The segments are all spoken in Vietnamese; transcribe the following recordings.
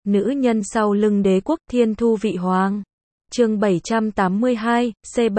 Nữ nhân sau lưng đế quốc Thiên Thu Vị Hoàng. Chương 782,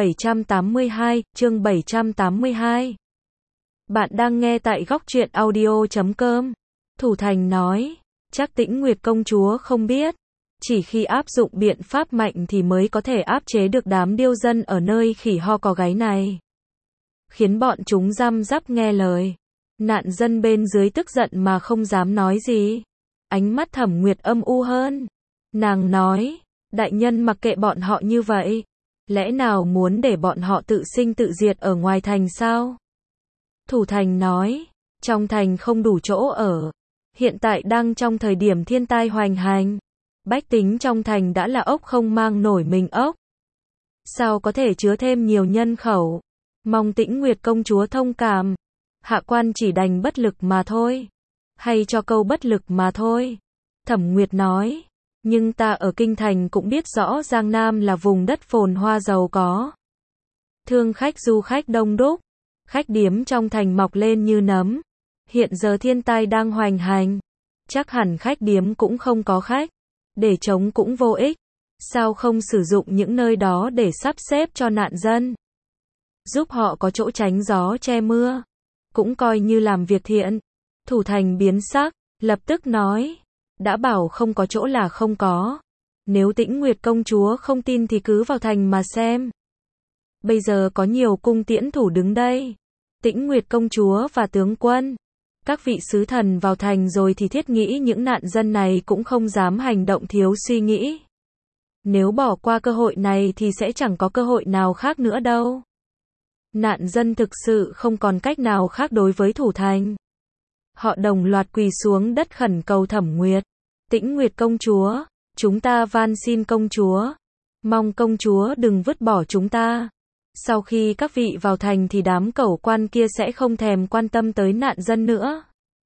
C782, chương 782. Bạn đang nghe tại góc truyện audio.com. Thủ Thành nói, chắc Tĩnh Nguyệt công chúa không biết, chỉ khi áp dụng biện pháp mạnh thì mới có thể áp chế được đám điêu dân ở nơi khỉ ho có gáy này. Khiến bọn chúng răm rắp nghe lời. Nạn dân bên dưới tức giận mà không dám nói gì. Ánh mắt Thẩm Nguyệt âm u hơn. Nàng nói, đại nhân mặc kệ bọn họ như vậy, lẽ nào muốn để bọn họ tự sinh tự diệt ở ngoài thành sao? Thủ Thành nói, trong thành không đủ chỗ ở, hiện tại đang trong thời điểm thiên tai hoành hành, bách tính trong thành đã là ốc không mang nổi mình ốc. Sao có thể chứa thêm nhiều nhân khẩu? Mong Tĩnh Nguyệt công chúa thông cảm. Hạ quan chỉ đành bất lực mà thôi. Hay cho câu bất lực mà thôi. Thẩm Nguyệt nói, nhưng ta ở kinh thành cũng biết rõ Giang Nam là vùng đất phồn hoa giàu có. Thương khách du khách đông đúc, khách điếm trong thành mọc lên như nấm. Hiện giờ thiên tai đang hoành hành, chắc hẳn khách điếm cũng không có khách, để trống cũng vô ích. Sao không sử dụng những nơi đó để sắp xếp cho nạn dân, giúp họ có chỗ tránh gió che mưa, cũng coi như làm việc thiện. Thủ Thành biến sắc, lập tức nói, đã bảo không có chỗ là không có. Nếu Tĩnh Nguyệt công chúa không tin thì cứ vào thành mà xem. Bây giờ có nhiều cung tiễn thủ đứng đây, Tĩnh Nguyệt công chúa và tướng quân, các vị sứ thần vào thành rồi thì thiết nghĩ những nạn dân này cũng không dám hành động thiếu suy nghĩ. Nếu bỏ qua cơ hội này thì sẽ chẳng có cơ hội nào khác nữa đâu. Nạn dân thực sự không còn cách nào khác đối với Thủ Thành. Họ đồng loạt quỳ xuống đất khẩn cầu Thẩm Nguyệt. Tĩnh Nguyệt công chúa, chúng ta van xin công chúa, mong công chúa đừng vứt bỏ chúng ta. Sau khi các vị vào thành thì đám cẩu quan kia sẽ không thèm quan tâm tới nạn dân nữa.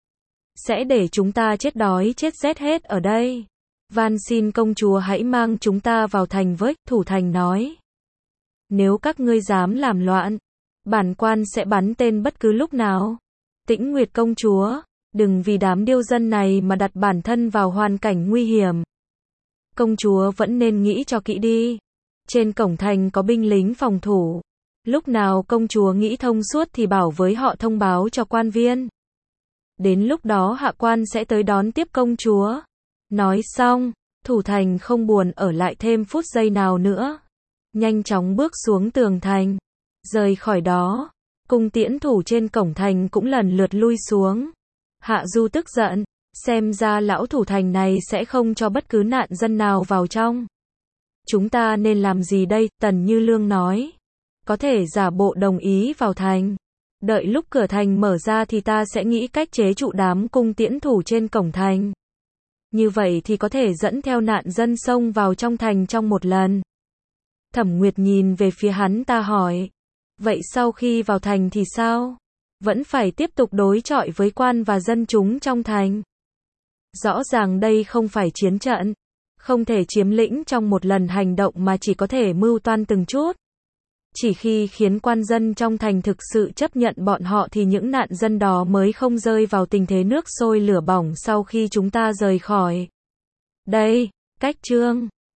Sẽ để chúng ta chết đói chết rét hết ở đây. Van xin công chúa hãy mang chúng ta vào thành với. Thủ Thành nói, nếu các ngươi dám làm loạn, bản quan sẽ bắn tên bất cứ lúc nào. Tĩnh Nguyệt công chúa, đừng vì đám điêu dân này mà đặt bản thân vào hoàn cảnh nguy hiểm. Công chúa vẫn nên nghĩ cho kỹ đi. Trên cổng thành có binh lính phòng thủ. Lúc nào công chúa nghĩ thông suốt thì bảo với họ thông báo cho quan viên. Đến lúc đó hạ quan sẽ tới đón tiếp công chúa. Nói xong, Thủ Thành không buồn ở lại thêm phút giây nào nữa. Nhanh chóng bước xuống tường thành. Rời khỏi đó, cung tiễn thủ trên cổng thành cũng lần lượt lui xuống. Hạ Du tức giận, xem ra lão Thủ Thành này sẽ không cho bất cứ nạn dân nào vào trong. Chúng ta nên làm gì đây? Tần Như Lương nói. Có thể giả bộ đồng ý vào thành. Đợi lúc cửa thành mở ra thì ta sẽ nghĩ cách chế trụ đám cung tiễn thủ trên cổng thành. Như vậy thì có thể dẫn theo nạn dân xông vào trong thành trong một lần. Thẩm Nguyệt nhìn về phía hắn ta hỏi. Vậy sau khi vào thành thì sao? Vẫn phải tiếp tục đối chọi với quan và dân chúng trong thành. Rõ ràng đây không phải chiến trận. Không thể chiếm lĩnh trong một lần hành động mà chỉ có thể mưu toan từng chút. Chỉ khi khiến quan dân trong thành thực sự chấp nhận bọn họ thì những nạn dân đó mới không rơi vào tình thế nước sôi lửa bỏng sau khi chúng ta rời khỏi. Đây, cách chương